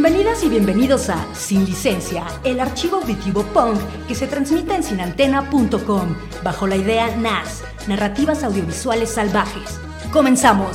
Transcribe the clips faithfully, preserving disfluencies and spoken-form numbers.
Bienvenidas y bienvenidos a Sin Licencia, el archivo auditivo punk que se transmite en sin antena punto com, bajo la idea N A S, Narrativas Audiovisuales Salvajes. ¡Comenzamos!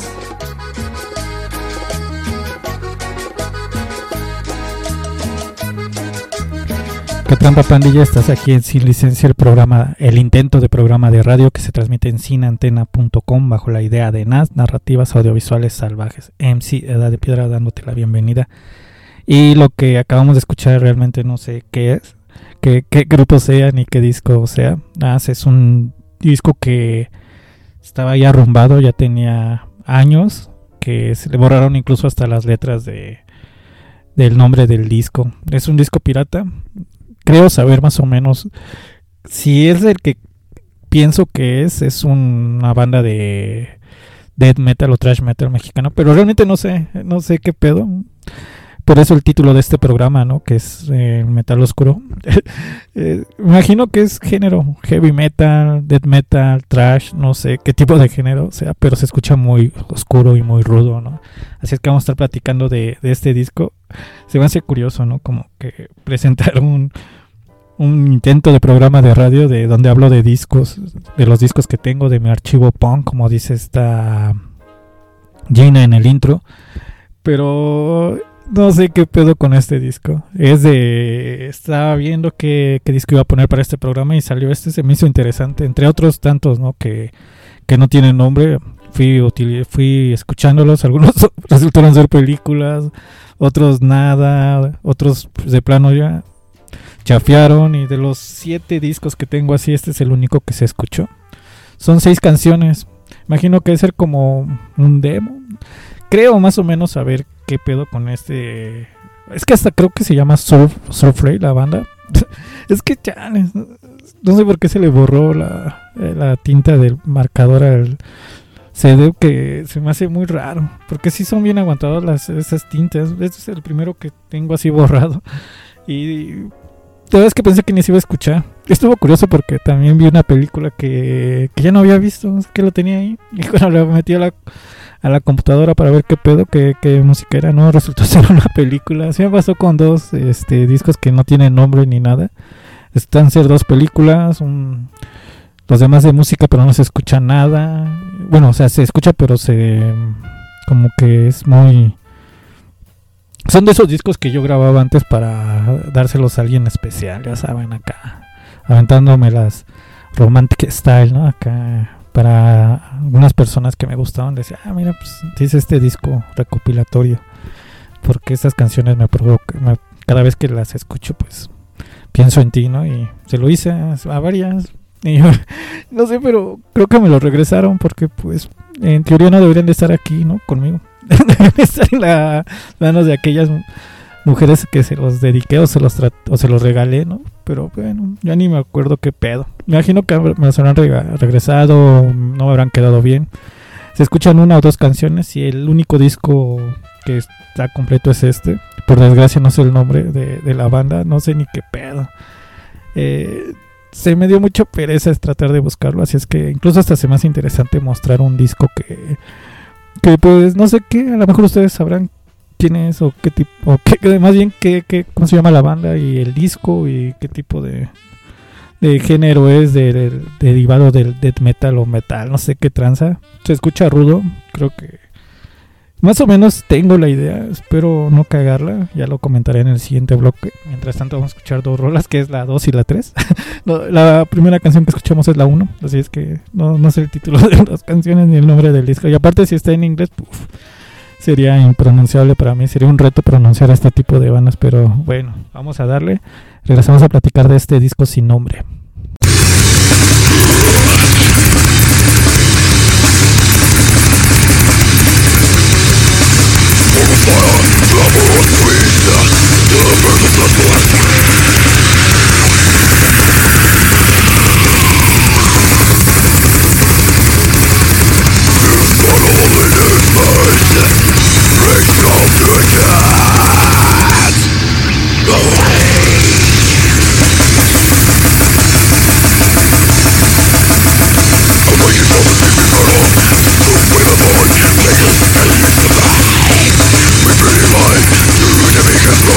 ¿Qué trampa, pandilla? Estás aquí en Sin Licencia, el programa, el intento de programa de radio que se transmite en sin antena punto com bajo la idea de N A S, Narrativas Audiovisuales Salvajes. M C Edad de Piedra dándote la bienvenida. Y lo que acabamos de escuchar realmente no sé qué es, qué, qué grupo sea ni qué disco sea. N A S es un disco que estaba ya arrumbado, ya tenía años, que se le borraron incluso hasta las letras de del nombre del disco. Es un disco pirata. Creo saber más o menos si es el que pienso que es, es un, una banda de death metal o thrash metal mexicano, pero realmente no sé, no sé qué pedo. Por eso el título de este programa, ¿no? Que es eh, Metal Oscuro. eh, me imagino que es género heavy metal, death metal, thrash, no sé qué tipo de género sea, pero se escucha muy oscuro y muy rudo, ¿no? Así es que vamos a estar platicando de, de este disco. Se me hace curioso, ¿no? Como que presentar un, un intento de programa de radio de donde hablo de discos, de los discos que tengo, de mi archivo punk, como dice esta Gina en el intro. Pero no sé qué pedo con este disco. Es de... Estaba viendo qué, qué disco iba a poner para este programa y salió este. Se me hizo interesante. Entre otros tantos, ¿no? Que, que no tienen nombre. Fui, util, fui escuchándolos. Algunos resultaron ser películas. Otros nada. Otros pues, de plano ya chafearon. Y de los siete discos que tengo así, este es el único que se escuchó. Son seis canciones. Imagino que debe ser como un demo. Creo más o menos saber qué pedo con este. Es que hasta creo que se llama Surf, Surfray, la banda. Es que ya no sé por qué se le borró la, la tinta del marcador al C D, que se me hace muy raro. Porque sí son bien aguantadas las, esas tintas. Este es el primero que tengo así borrado. Y la verdad es que pensé que ni se iba a escuchar. Estuvo curioso porque también vi una película que, que ya no había visto, que lo tenía ahí. Y cuando le metí a la a la computadora para ver qué pedo, qué, qué música era, no, resultó ser una película. Así me pasó con dos este, discos que no tienen nombre ni nada. Están ser dos películas, un, los demás de música, pero no se escucha nada. Bueno, o sea, se escucha, pero se como que es muy... Son de esos discos que yo grababa antes para dárselos a alguien especial, ya saben, acá, aventándome las romantic style, ¿no? Acá... Para algunas personas que me gustaban, decía, ah, mira, pues dice este disco recopilatorio, porque estas canciones me provocan, me, cada vez que las escucho, pues pienso en ti, ¿no? Y se lo hice a, a varias, y yo, no sé, pero creo que me lo regresaron, porque pues en teoría no deberían de estar aquí, ¿no? Conmigo, deberían estar en las manos de aquellas mujeres que se los dediqué o se los tra- o se los regalé, ¿no? Pero bueno, ya ni me acuerdo qué pedo. Me imagino que me los habrán rega- regresado, no me habrán quedado bien. Se escuchan una o dos canciones y el único disco que está completo es este. Por desgracia no sé el nombre de, de la banda, no sé ni qué pedo. Eh, se me dio mucha pereza tratar de buscarlo, así es que incluso hasta se me hace interesante mostrar un disco que, que pues no sé qué, a lo mejor ustedes sabrán quién es o qué tipo, o qué, más bien qué, qué, cómo se llama la banda y el disco y qué tipo de, de género es, de, de, de derivado del death metal o metal, no sé qué tranza. Se escucha rudo, creo que más o menos tengo la idea, espero no cagarla, ya lo comentaré en el siguiente bloque. Mientras tanto vamos a escuchar dos rolas, que es la dos y la tres. No, la primera canción que escuchamos es la uno, así es que no, no sé el título de las canciones ni el nombre del disco, y aparte si está en inglés, puf, sería impronunciable para mí, sería un reto pronunciar este tipo de bandas, pero bueno, vamos a darle. Regresamos a platicar de este disco sin nombre. We're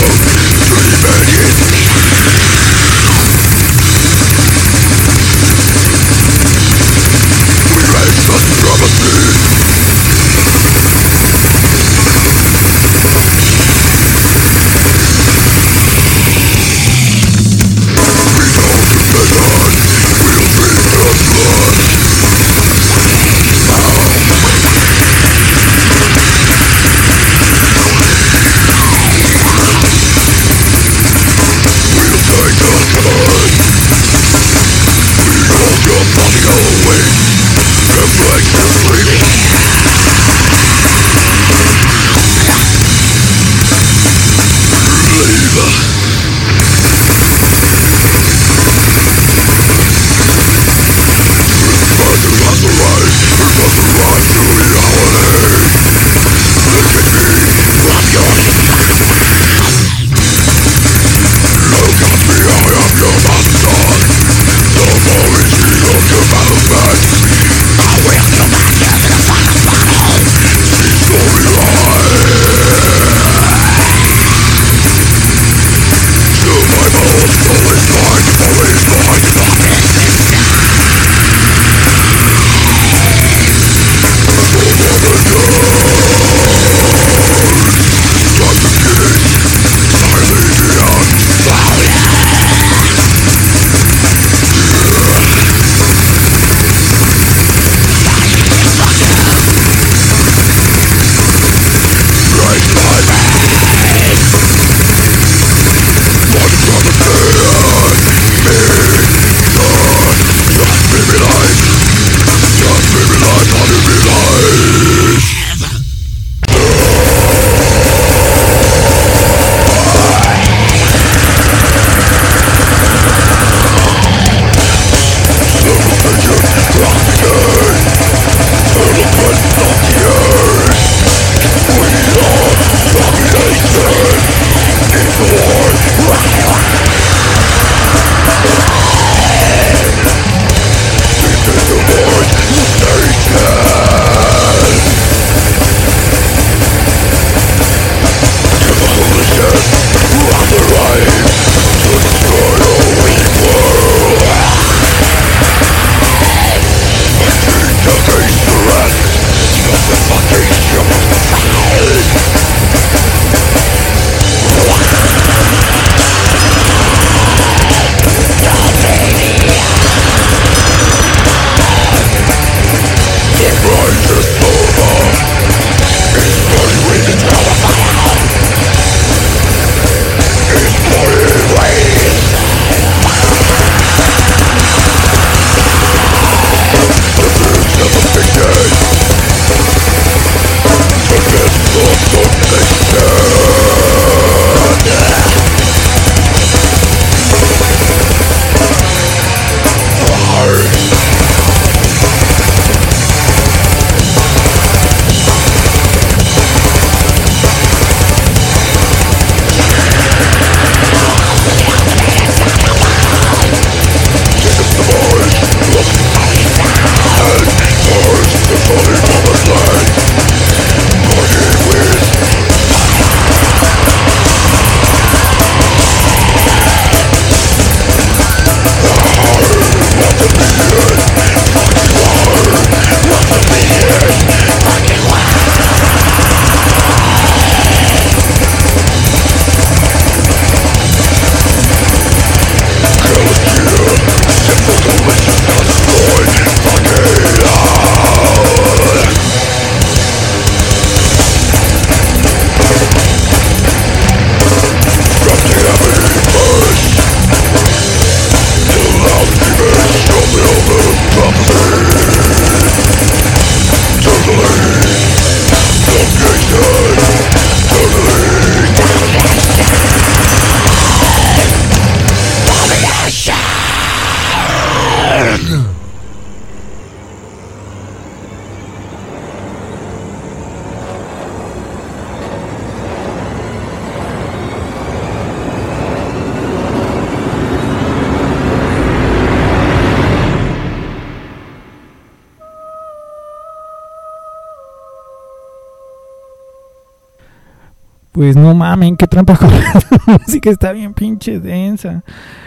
Pues no mamen, qué trampa con la música, está bien pinche densa.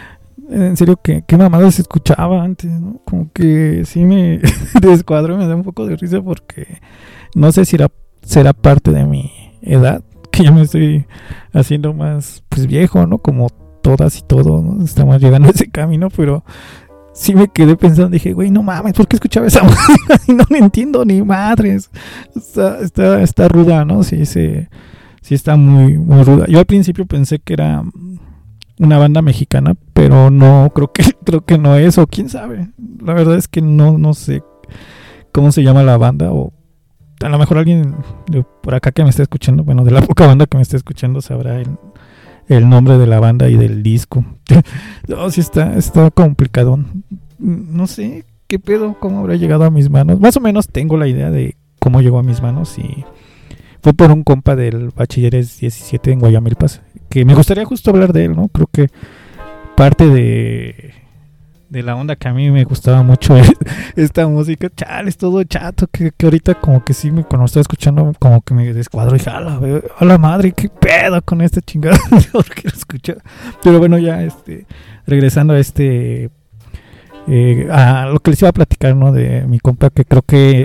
En serio, que qué mamada se escuchaba antes, ¿no? Como que sí me descuadro, me da un poco de risa porque no sé si era, será parte de mi edad, que ya me estoy haciendo más pues viejo, ¿no? Como todas y todos, ¿no? Estamos llegando a ese camino, pero sí me quedé pensando, dije, güey, no mames, ¿por qué escuchaba esa música? Y no le entiendo ni madres. Está, está, está ruda, ¿no? Sí, se, sí está muy, muy ruda. Yo al principio pensé que era una banda mexicana, pero no, creo que, creo que no es, o quién sabe. La verdad es que no, no sé cómo se llama la banda, o a lo mejor alguien de por acá que me esté escuchando, bueno, de la poca banda que me esté escuchando sabrá el, el nombre de la banda y del disco. No, sí está, está complicado. No sé qué pedo, cómo habrá llegado a mis manos. Más o menos tengo la idea de cómo llegó a mis manos y fue por un compa del Bachilleres diecisiete en Guayamilpas, que me gustaría justo hablar de él, ¿no? Creo que parte de... de la onda que a mí me gustaba mucho esta música, chale, es todo chato, que, que ahorita como que sí, me, cuando estaba escuchando, como que me descuadro y dije, a la, a la madre, qué pedo con esta chingada, no quiero escuchar. Pero bueno, ya este, regresando a este, eh, a lo que les iba a platicar, ¿no? De mi compa, que creo que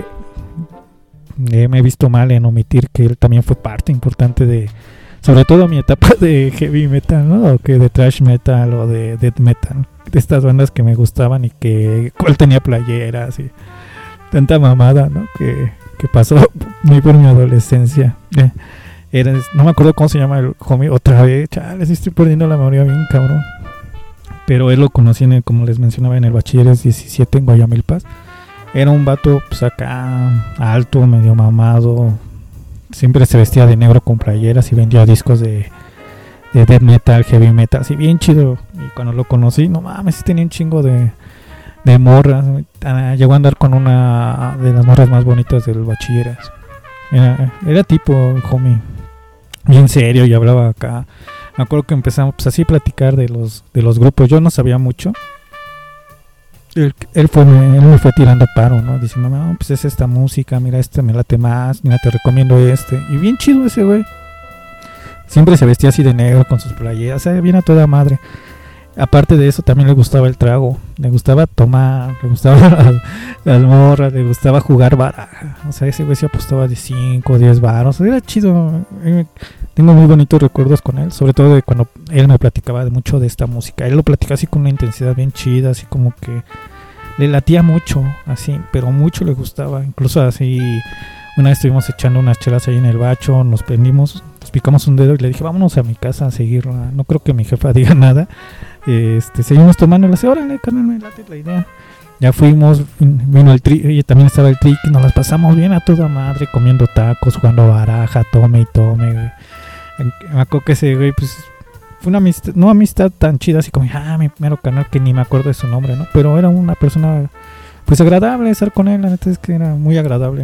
eh, me he visto mal en omitir que él también fue parte importante de, sobre todo mi etapa de heavy metal, ¿no? O que de thrash metal o de death metal, de estas bandas que me gustaban y que él tenía playeras y tanta mamada, ¿no? Que, que pasó muy por mi adolescencia. Eh, era, no me acuerdo cómo se llama el homie, otra vez, chale, sí estoy perdiendo la memoria bien cabrón. Pero él lo conocí, en el, como les mencionaba, en el Bachilleres diecisiete en Guayamilpas. Era un vato pues acá alto, medio mamado. Siempre se vestía de negro con playeras y vendía discos de, de death metal, heavy metal, así bien chido. Y cuando lo conocí, no mames, sí tenía un chingo de, de morras. Ah, llegó a andar con una de las morras más bonitas del Bachilleres. Era, era tipo homie, bien serio, y hablaba acá. Me acuerdo que empezamos pues, así a platicar de los, de los grupos. Yo no sabía mucho. Él, él, fue, él me fue tirando paro, ¿no? Diciendo, no, pues es esta música, mira, este me late más, mira, te recomiendo este. Y bien chido ese güey. Siempre se vestía así de negro con sus playeras, o sea, bien a toda madre. Aparte de eso, también le gustaba el trago, le gustaba tomar, le gustaba las, las morras, le gustaba jugar baraja. O sea, ese güey se apostaba de cinco o diez baros, era chido. Tengo muy bonitos recuerdos con él, sobre todo de cuando él me platicaba de mucho de esta música. Él lo platicaba así con una intensidad bien chida, así como que le latía mucho, así, pero mucho le gustaba. Incluso así, una vez estuvimos echando unas chelas ahí en el bacho, nos prendimos, nos picamos un dedo y le dije, vámonos a mi casa a seguirla. No creo que mi jefa diga nada. Este, seguimos tomando, le dije, órale, carnal, me late la idea. Ya fuimos, vino el tri, y también estaba el triqui, nos las pasamos bien a toda madre, comiendo tacos, jugando baraja, tome y tome, güey. Me acuerdo que ese güey, pues, fue una amistad, no amistad tan chida, así como, ah, mi mero canal, que ni me acuerdo de su nombre, ¿no? Pero era una persona, pues, agradable estar con él, la neta es que era muy agradable.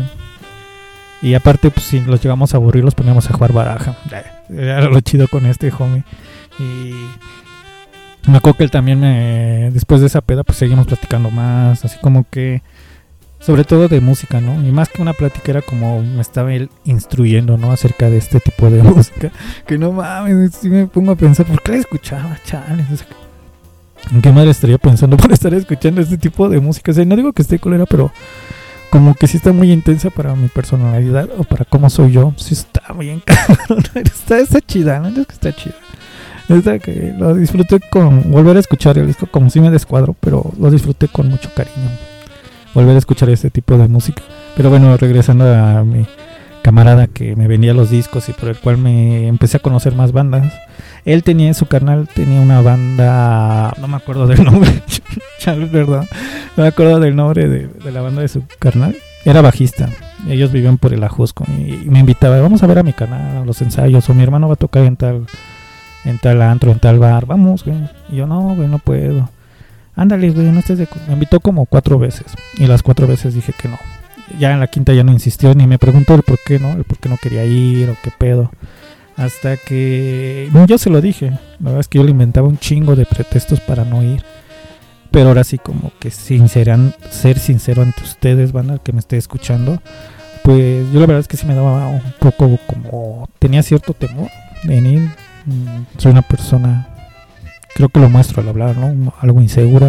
Y aparte, pues, si los llegamos a aburrir, los poníamos a jugar baraja. Era lo chido con este homie. Y me acuerdo que él también, me, después de esa peda, pues, seguimos platicando más, así como que... sobre todo de música, ¿no? Y más que una plática era como me estaba él instruyendo, ¿no? Acerca de este tipo de música. Que no mames, si me pongo a pensar, ¿por qué la escuchaba? Chales. O sea, ¿en qué madre estaría pensando por estar escuchando este tipo de música? O sea, no digo que esté culera, pero como que sí está muy intensa para mi personalidad o para cómo soy yo. Sí está bien cabrón. Está, está chida, ¿no? Es que está chida. Está que lo disfruté con... volver a escuchar el disco, como si me descuadro, pero lo disfruté con mucho cariño. Volver a escuchar este tipo de música. Pero bueno, regresando a mi camarada que me vendía los discos y por el cual me empecé a conocer más bandas. Él tenía en su canal, tenía una banda, no me acuerdo del nombre, chale, verdad, no me acuerdo del nombre de, de la banda de su carnal. Era bajista, ellos vivían por el Ajusco y, y me invitaba, vamos a ver a mi canal, a los ensayos, o mi hermano va a tocar en tal, en tal antro, en tal bar, vamos, güey. Y yo, no, güey, no puedo. Ándale, güey, no estés de... Me invitó como cuatro veces y las cuatro veces dije que no. Ya en la quinta ya no insistió ni me preguntó el por qué, ¿no? El por qué no quería ir o qué pedo. Hasta que... no, yo se lo dije. La verdad es que yo le inventaba un chingo de pretextos para no ir. Pero ahora sí como que sinceran, ser sincero ante ustedes, banda, que me esté escuchando. Pues yo la verdad es que sí me daba un poco como... tenía cierto temor en ir. Soy una persona... creo que lo muestro al hablar, ¿no? Algo insegura,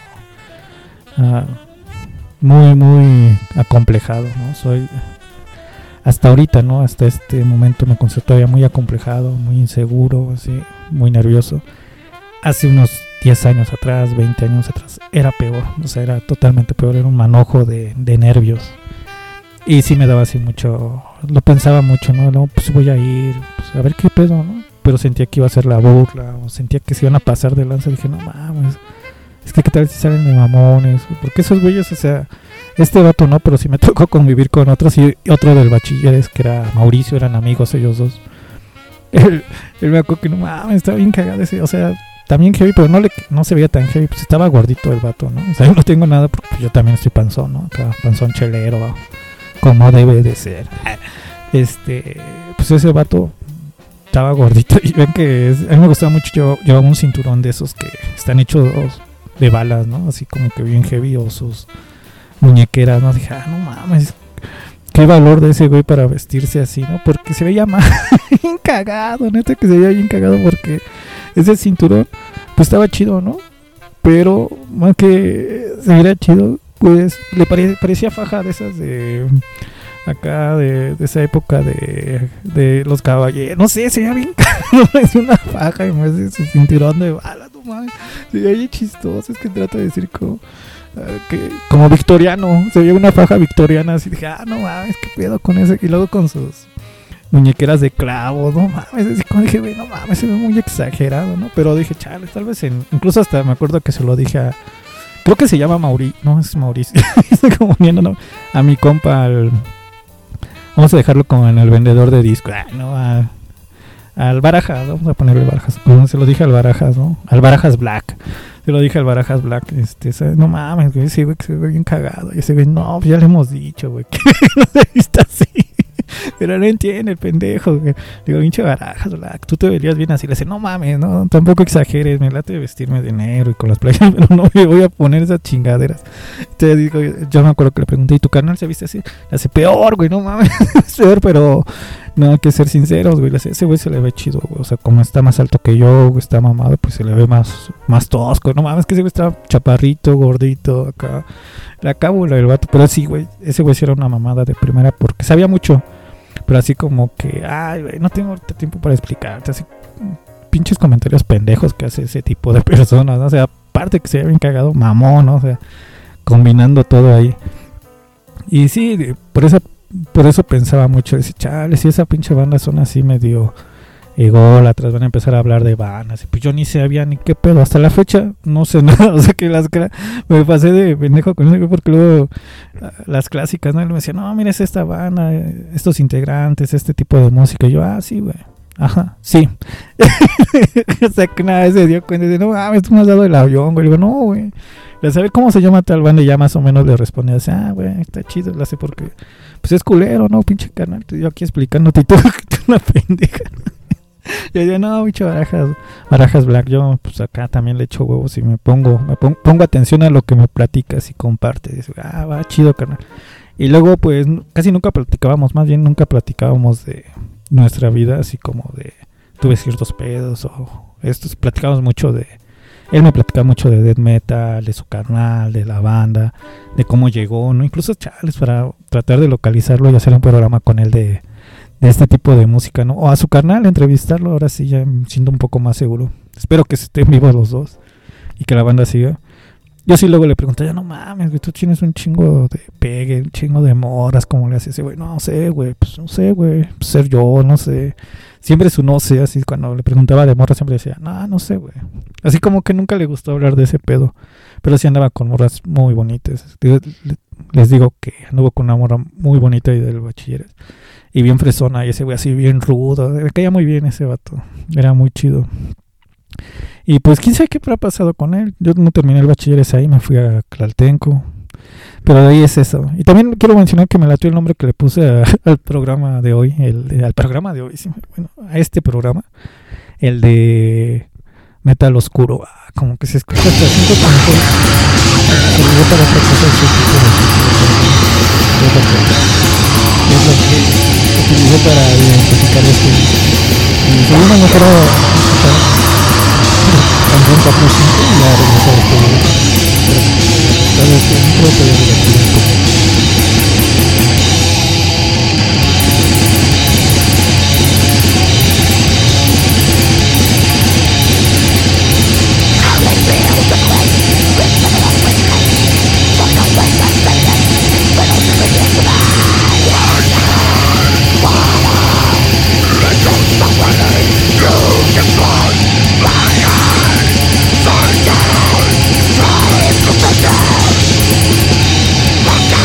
como, uh, muy, muy acomplejado, ¿no? Soy, hasta ahorita, ¿no? Hasta este momento me considero todavía muy acomplejado, muy inseguro, así, muy nervioso. Hace unos diez años atrás, veinte años atrás, era peor, o sea, era totalmente peor, era un manojo de, de nervios. Y sí me daba así mucho, lo pensaba mucho, ¿no? No, pues voy a ir, pues a ver qué pedo, ¿no? Pero sentía que iba a ser la burla, o sentía que se iban a pasar de lanza. Dije, no mames, es que qué tal si salen de mamones, porque esos güeyes, o sea, Este vato no, pero sí me tocó convivir con otros. Y otro del bachilleres, que era Mauricio, eran amigos ellos dos. Él, él me acuerdo que no mames, estaba bien cagado ese, o sea, también heavy, pero no le no se veía tan heavy, pues estaba gordito el vato, ¿no? O sea, yo no tengo nada porque yo también estoy panzón, ¿no? Acá, panzón chelero, como debe de ser. Este, pues ese vato estaba gordito y ven que es, a mí me gustaba mucho, yo llevaba un cinturón de esos que están hechos de balas, ¿no? Así como que bien heavy, o sus muñequeras, ¿no? Dije, ah, no mames, qué valor de ese güey para vestirse así, ¿no? Porque se veía más bien cagado, neta que se veía bien cagado porque ese cinturón, pues estaba chido, ¿no? Pero más que se veía chido, pues le pare, parecía faja de esas de acá, de, de esa época de, de los caballeros, no sé, se veía bien cagado, es una faja y más ese cinturón de balas, no mames, se veía bien chistoso, es que trato de decir como... Que, como victoriano, se veía una faja victoriana, así dije, ah, no mames, qué pedo con ese, y luego con sus muñequeras de clavos, no mames, así como dije, güey, no mames, se ve muy exagerado, ¿no? Pero dije, chale, tal vez en, incluso hasta me acuerdo que se lo dije a, creo que se llama Mauricio, no, es Mauricio, estoy como viendo, ¿no? A mi compa, al, vamos a dejarlo como en el vendedor de disco, ah, no, a, al Barajas, vamos a ponerle Barajas, como se lo dije al Barajas, ¿no? Al Barajas Black. Se lo dije al Barajas Black, este, ¿sabes? No mames, güey, ese güey que se ve bien cagado. Y ese güey, no, pues ya le hemos dicho, güey, que no se vista así. Pero no entiende el pendejo, güey. Digo, pinche Barajas Black, tú te verías bien así. Le dice, no mames, no, tampoco exageres, me late vestirme de negro y con las playas, pero no me voy a poner esas chingaderas. Entonces digo, yo me acuerdo que le pregunté, ¿y tu carnal se viste así? Le hace, peor, güey, no mames, es peor, pero... No, hay que ser sinceros, güey. Ese güey se le ve chido, güey. O sea, como está más alto que yo, güey, está mamado, pues se le ve más, más tosco. No mames, que ese güey está chaparrito, gordito, acá. La cábula del vato. Pero sí, güey, ese güey sí era una mamada de primera porque sabía mucho. Pero así como que, ay, güey, no tengo tiempo para explicarte. Así, pinches comentarios pendejos que hace ese tipo de personas, ¿no? O sea, aparte que se ve bien cagado, mamón, ¿no? O sea, combinando todo ahí. Y sí, por esa... Por eso pensaba mucho, decía, chale, si esa pinche banda son así medio ególatras, van a empezar a hablar de bandas. Y pues yo ni sabía ni qué pedo, hasta la fecha no sé nada. O sea que las me pasé de pendejo con eso, porque luego las clásicas, ¿no? Y me decía, no, mira, es esta banda, estos integrantes, este tipo de música. Y yo, ah, sí, güey. Ajá, sí. O sea que nada, se dio cuenta de, no mames, tú me has dado el avión, güey. Y digo, no, güey. A saber cómo se llama tal banda y ya más o menos le respondía así, ah, güey, está chido, lo hace porque, pues es culero, ¿no? Pinche canal, yo aquí explicándote y tú, una pendeja. Yo decía, no, bicho, Barajas, Barajas Black, yo pues acá también le echo huevos y me pongo, me pongo, pongo atención a lo que me platicas y compartes. Dice, ah, va, chido, carnal. Y luego, pues, casi nunca platicábamos, más bien nunca platicábamos de nuestra vida, así como de, tuve ciertos pedos o estos, platicábamos mucho de, él me platicaba mucho de death metal, de su carnal, de la banda, de cómo llegó, ¿no? Incluso chales para tratar de localizarlo y hacer un programa con él de, de este tipo de música, ¿no? O a su carnal, entrevistarlo, ahora sí ya me siento un poco más seguro. Espero que estén vivos los dos y que la banda siga. Yo sí luego le pregunté, ya no mames, güey, tú tienes un chingo de pegue, un chingo de moras, ¿cómo le haces ese güey? No sé, güey, pues no sé, güey, pues ser yo, no sé. Siempre su no sé, así cuando le preguntaba de morras siempre decía, no, no sé, güey. Así como que nunca le gustó hablar de ese pedo, pero sí andaba con morras muy bonitas. Les digo que anduvo con una morra muy bonita y del bachiller y bien fresona, y ese güey así bien rudo, me caía muy bien ese vato, era muy chido. Y pues quién sabe qué habrá pasado con él. Yo no terminé el bachilleres ahí, me fui a Tlaltenco. Pero de ahí es eso. Y también quiero mencionar que me latió el nombre que le puse a, al programa de hoy. El, al programa de hoy, sí, bueno, a este programa. El de Metal Oscuro. Ah, como que se escucha hasta siento como que se olvidó para otra cosa. Es lo que utilizó para identificar esto. Y según no quiero escuchar canción cuatro cinco y ya regresó a este video. Pero tal vez creo que ya divertido un poco. Fuck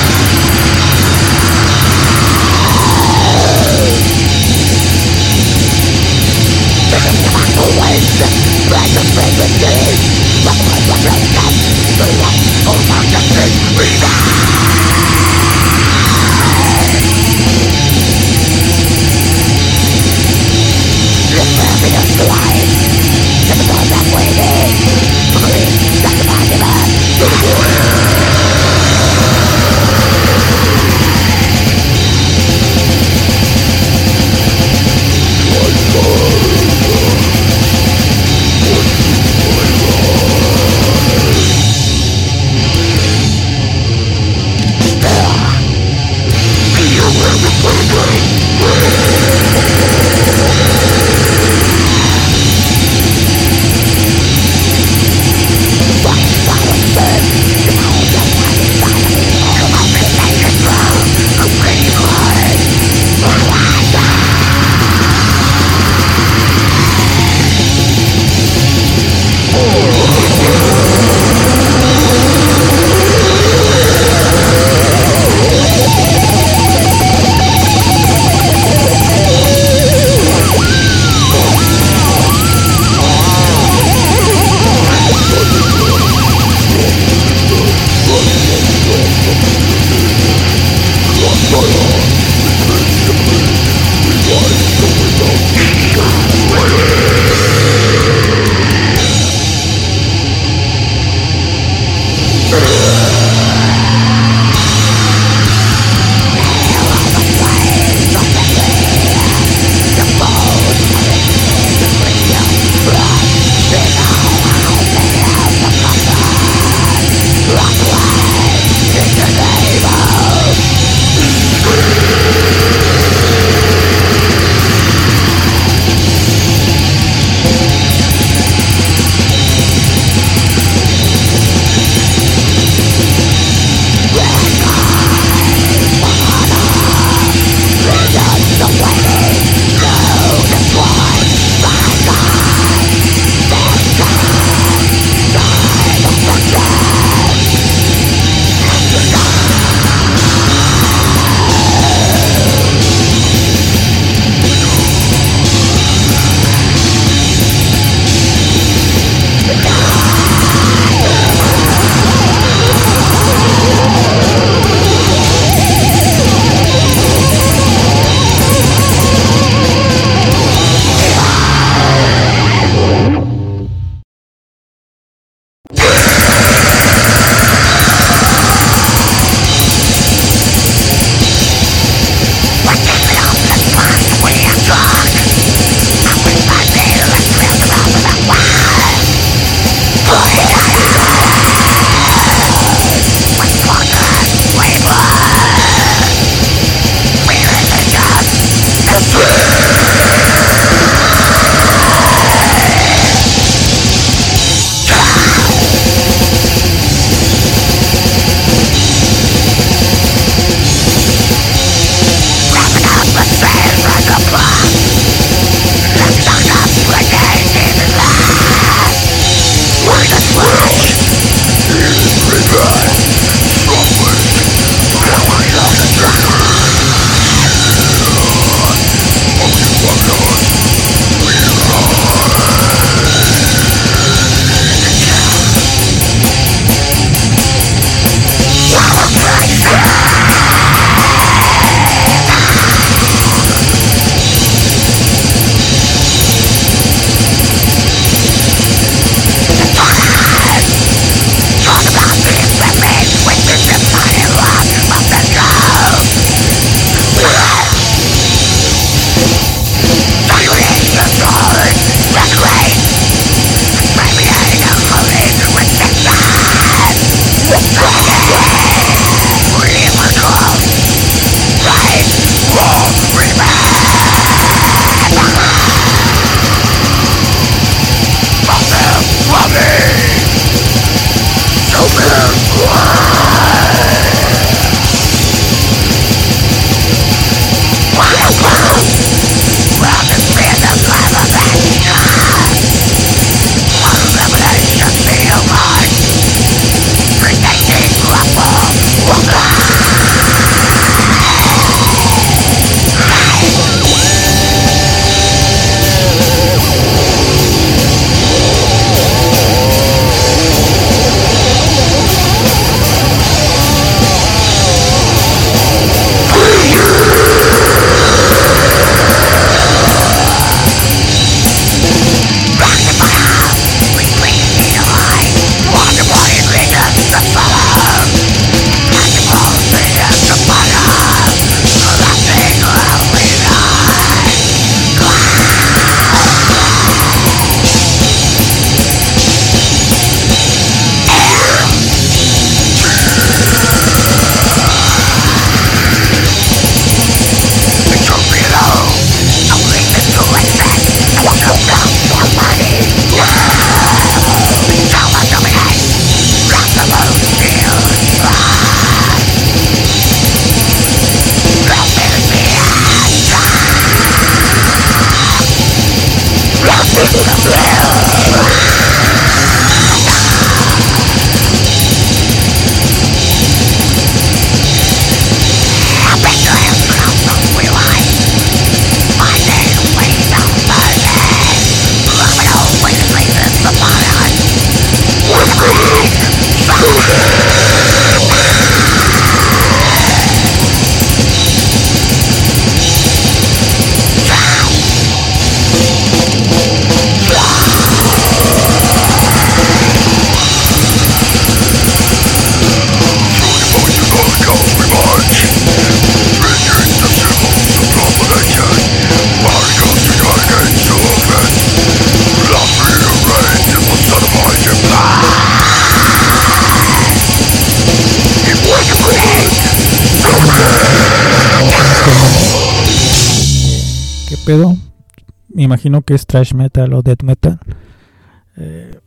pedo. Me imagino que es thrash metal o death metal. Eh,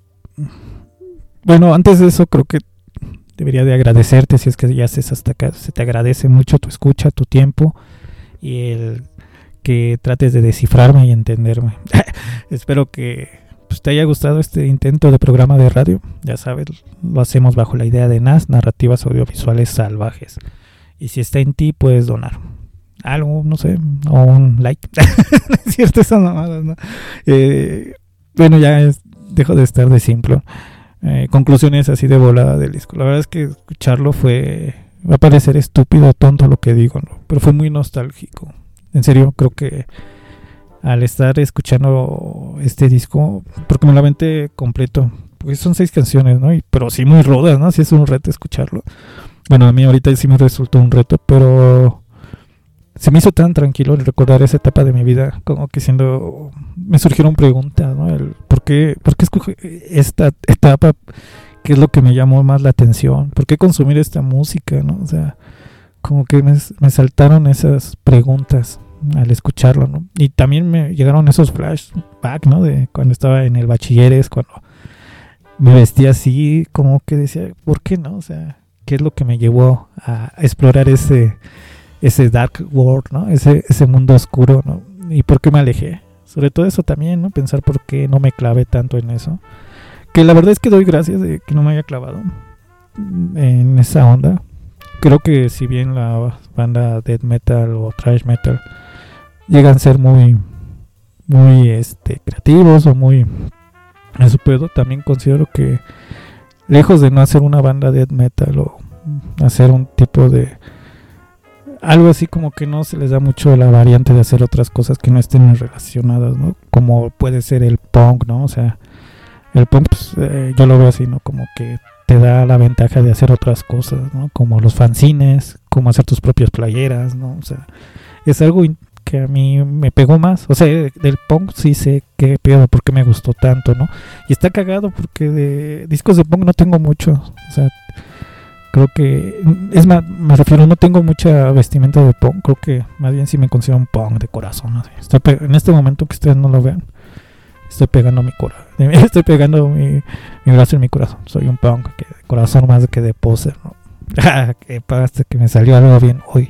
bueno, antes de eso creo que debería de agradecerte si es que ya haces hasta acá. Se te agradece mucho tu escucha, tu tiempo y el que trates de descifrarme y entenderme. Espero que pues, te haya gustado este intento de programa de radio. Ya sabes, lo hacemos bajo la idea de N A S, Narrativas Audiovisuales Salvajes. Y si está en ti, puedes donar algo, no sé, o un like. No es cierto, esas mamadas, ¿no? Eh, bueno, ya es, dejo de estar de simple. Eh, conclusiones así de volada del disco. La verdad es que escucharlo fue... Va a parecer estúpido, tonto lo que digo, ¿no? Pero fue muy nostálgico. En serio, creo que al estar escuchando este disco, porque me lo aventé completo, pues son seis canciones, ¿no? Y, pero sí muy rudas, ¿no? Sí es un reto escucharlo. Bueno, a mí ahorita sí me resultó un reto, pero se me hizo tan tranquilo el recordar esa etapa de mi vida, como que siendo... Me surgieron preguntas, ¿no? El ¿por qué, por qué escogí esta etapa? ¿Qué es lo que me llamó más la atención? ¿Por qué consumir esta música, no? O sea, como que me, me saltaron esas preguntas al escucharlo, ¿no? Y también me llegaron esos flashbacks, ¿no? De cuando estaba en el bachilleres, cuando me vestía así, como que decía, ¿por qué no? O sea, ¿qué es lo que me llevó a explorar ese... ese dark world, ¿no? Ese, ese mundo oscuro, ¿no? Y por qué me alejé. Sobre todo eso también, ¿no? Pensar por qué no me clavé tanto en eso. Que la verdad es que doy gracias de que no me haya clavado en esa onda. Creo que si bien la banda death metal o thrash metal llegan a ser muy, muy este, creativos o muy en su pedo, también considero que lejos de no hacer una banda death metal o hacer un tipo de algo así, como que no se les da mucho la variante de hacer otras cosas que no estén relacionadas, ¿no? Como puede ser el punk, ¿no? O sea, el punk, pues, eh, yo lo veo así, ¿no? Como que te da la ventaja de hacer otras cosas, ¿no? Como los fanzines, como hacer tus propias playeras, ¿no? O sea, es algo que a mí me pegó más. O sea, del punk sí sé qué pedo, por qué me gustó tanto, ¿no? Y está cagado porque de discos de punk no tengo muchos. O sea, creo que, es más, me refiero, no tengo mucha vestimenta de punk. Creo que más bien sí me considero un punk de corazón, ¿no? Estoy pe- en este momento que ustedes no lo vean, estoy pegando mi cora, estoy pegando mi, mi brazo en mi corazón. Soy un punk que de corazón más que de poser, ¿no? Que pasa que me salió algo bien hoy.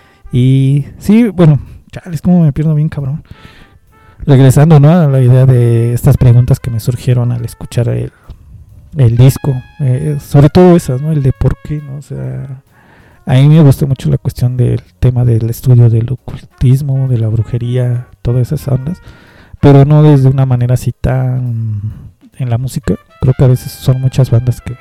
Y sí, bueno, chale, es como me pierdo bien, cabrón. Regresando, ¿no? A la idea de estas preguntas que me surgieron al escuchar el el disco, eh, sobre todo esas, ¿no? El de por qué, ¿no? O sea, a mí me gustó mucho la cuestión del tema del estudio del ocultismo, de la brujería, todas esas ondas, pero no desde una manera así tan en la música. Creo que a veces son muchas bandas que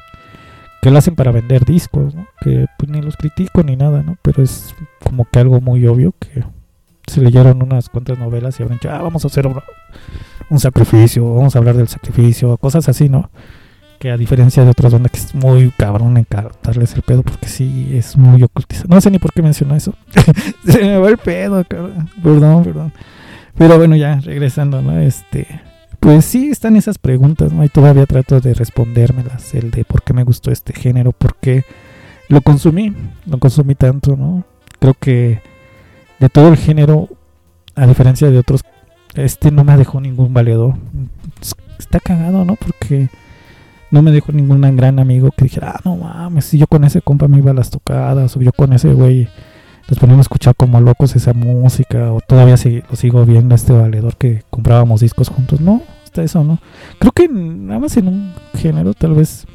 que lo hacen para vender discos, ¿no? Que pues ni los critico ni nada, ¿no? Pero es como que algo muy obvio que se leyeron unas cuantas novelas y habrán dicho, ah, vamos a hacer un, un sacrificio, vamos a hablar del sacrificio, cosas así, ¿no? Que a diferencia de otras bandas que es muy cabrón encartarles el pedo, porque sí es muy ocultista. No sé ni por qué menciona eso. Se me va el pedo, cabrón. Perdón, perdón. Pero bueno, ya regresando, ¿no? Este, pues sí están esas preguntas, ¿no? Y todavía trato de respondérmelas. El de por qué me gustó este género, por qué lo consumí, lo consumí tanto, ¿no? Creo que de todo el género, a diferencia de otros, este no me dejó ningún valedor. Está cagado, ¿no? Porque no me dejó ningún gran amigo que dijera, ah, no mames, si yo con ese compa me iba a las tocadas, o yo con ese güey nos poníamos a escuchar como locos esa música, o todavía sí, lo sigo viendo a este valedor que comprábamos discos juntos. No, hasta eso, ¿no? Creo que nada más en un género, tal vez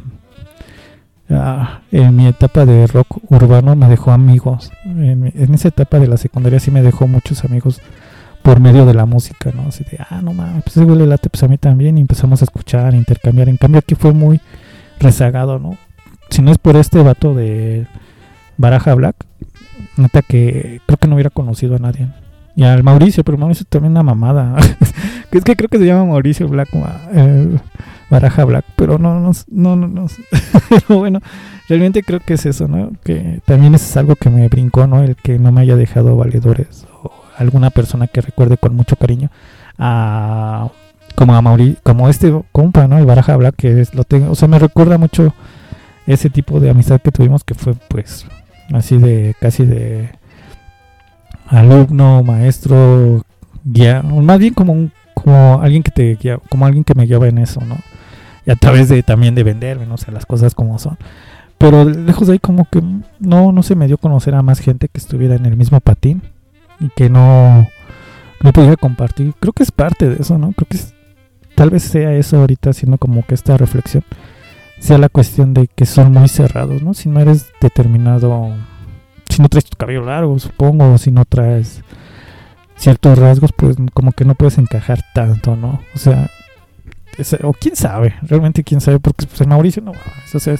ah, en mi etapa de rock urbano me dejó amigos. En, en esa etapa de la secundaria sí me dejó muchos amigos por medio de la música, ¿no? Así de, ah, no mames, pues ese güey le late, pues a mí también, y empezamos a escuchar, a intercambiar. En cambio aquí fue muy rezagado, ¿no? Si no es por este vato de Baraja Black, neta que creo que no hubiera conocido a nadie. Y al Mauricio, pero Mauricio también una mamada. Es que creo que se llama Mauricio Black, eh, Baraja Black, pero no, no, no, no, no. Pero bueno, realmente creo que es eso, ¿no? Que también es algo que me brincó, ¿no? El que no me haya dejado valedores o alguna persona que recuerde con mucho cariño a como a Mauri, como este compa, ¿no? El Baraja Black, que es, lo tengo, o sea, me recuerda mucho ese tipo de amistad que tuvimos, que fue pues así de casi de alumno, maestro, guía, o más bien como un, como alguien que te guía, como alguien que me guiaba en eso, ¿no? Y a través de también de venderme, no sé, las cosas como son. Pero lejos de ahí como que no, no se me dio a conocer a más gente que estuviera en el mismo patín y que no, no pudiera compartir. Creo que es parte de eso, ¿no? Creo que es, tal vez sea eso ahorita haciendo como que esta reflexión, sea la cuestión de que son muy cerrados, ¿no? Si no eres determinado, si no traes tu cabello largo, supongo, o si no traes ciertos rasgos, pues como que no puedes encajar tanto, ¿no? O sea, es, o quién sabe, realmente quién sabe, porque pues el Mauricio no, o sea,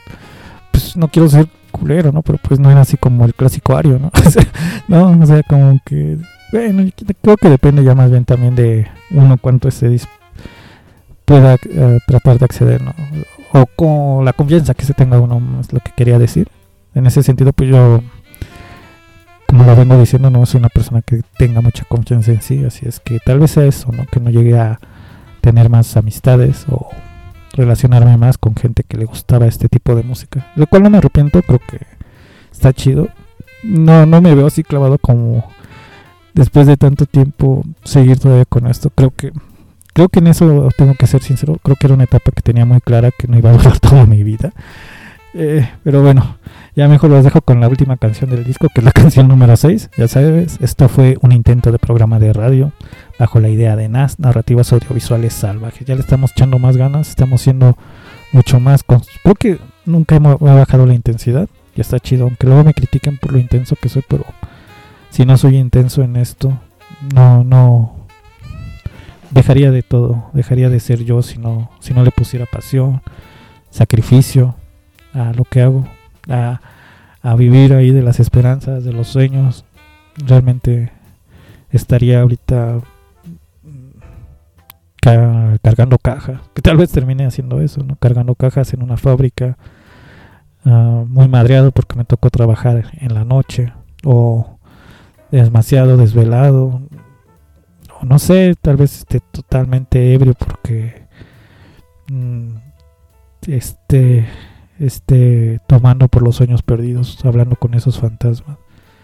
pues no quiero ser culero, ¿no? Pero pues no era así como el clásico Ario, ¿no? O sea, no, o sea, como que, bueno, creo que depende ya más bien también de uno cuánto se dis- pueda uh, tratar de acceder, ¿no? O con la confianza que se tenga uno, es lo que quería decir. En ese sentido, pues yo, como lo vengo diciendo, no soy una persona que tenga mucha confianza en sí, así es que tal vez sea eso, ¿no? Que no llegue a tener más amistades o relacionarme más con gente que le gustaba este tipo de música, lo cual no me arrepiento, creo que está chido. No, no me veo así clavado como después de tanto tiempo seguir todavía con esto. Creo que creo que en eso tengo que ser sincero, creo que era una etapa que tenía muy clara que no iba a durar toda mi vida. Eh, pero bueno, ya mejor los dejo con la última canción del disco, que es la canción número seis. Ya sabes, esto fue un intento de programa de radio bajo la idea de N A S, Narrativas Audiovisuales Salvajes. Ya le estamos echando más ganas, estamos siendo mucho más cons- creo que nunca hemos he bajado la intensidad y está chido, aunque luego me critiquen por lo intenso que soy, pero si no soy intenso en esto, no, no dejaría de todo, dejaría de ser yo si no, si no le pusiera pasión, sacrificio a lo que hago, a, a vivir ahí de las esperanzas, de los sueños. Realmente estaría ahorita ca- cargando cajas, que tal vez termine haciendo eso, ¿no? Cargando cajas en una fábrica, uh, muy madreado porque me tocó trabajar en la noche, o demasiado desvelado, o no sé, tal vez esté totalmente ebrio porque mmm, este esté tomando por los sueños perdidos, hablando con esos fantasmas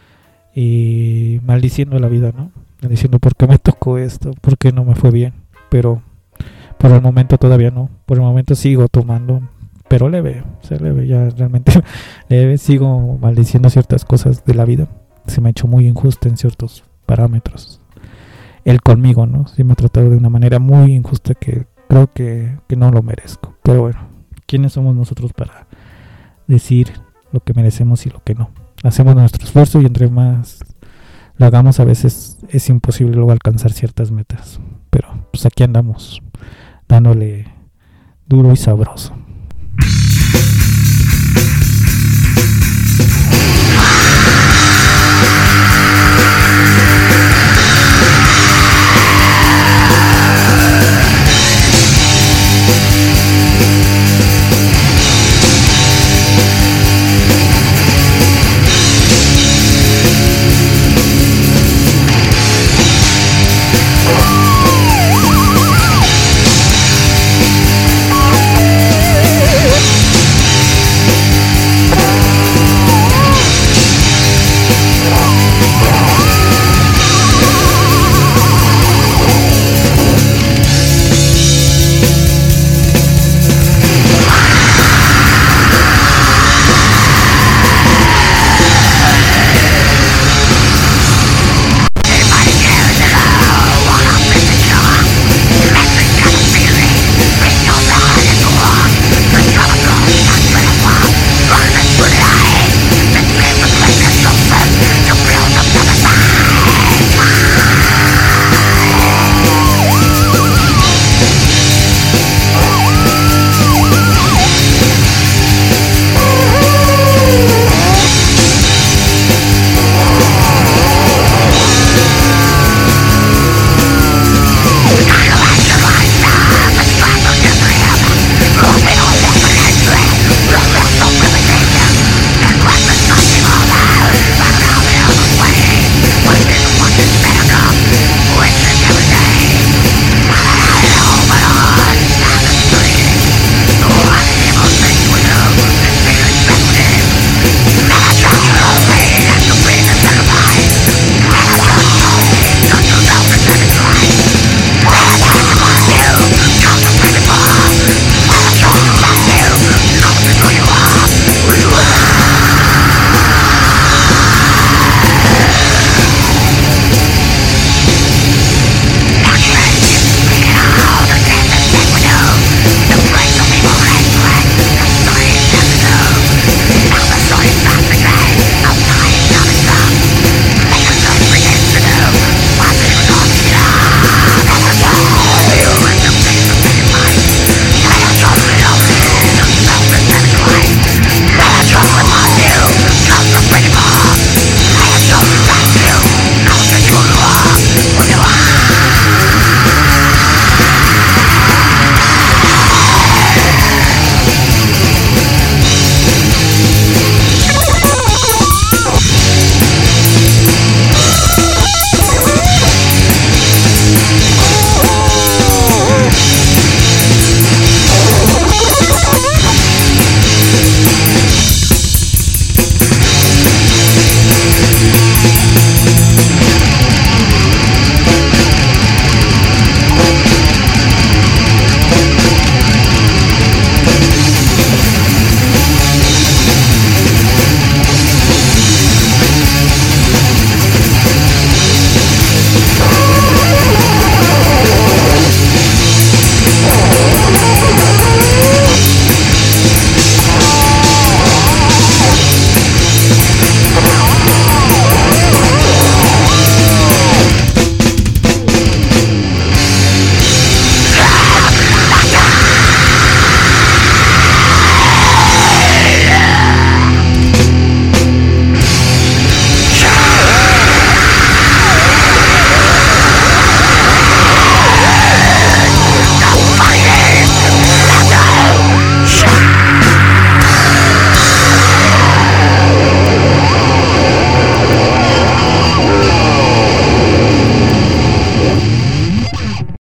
y maldiciendo la vida, ¿no? Diciendo por qué me tocó esto, por qué no me fue bien. Pero por el momento todavía no, por el momento sigo tomando, pero leve, o sea, leve, ya realmente leve, sigo maldiciendo ciertas cosas de la vida. Se me ha hecho muy injusta en ciertos parámetros. Él conmigo, ¿no? Sí me ha tratado de una manera muy injusta que creo que, que no lo merezco. Pero bueno, ¿quiénes somos nosotros para decir lo que merecemos y lo que no? Hacemos nuestro esfuerzo y entre más lo hagamos, a veces es imposible luego alcanzar ciertas metas. Pero pues aquí andamos, dándole duro y sabroso.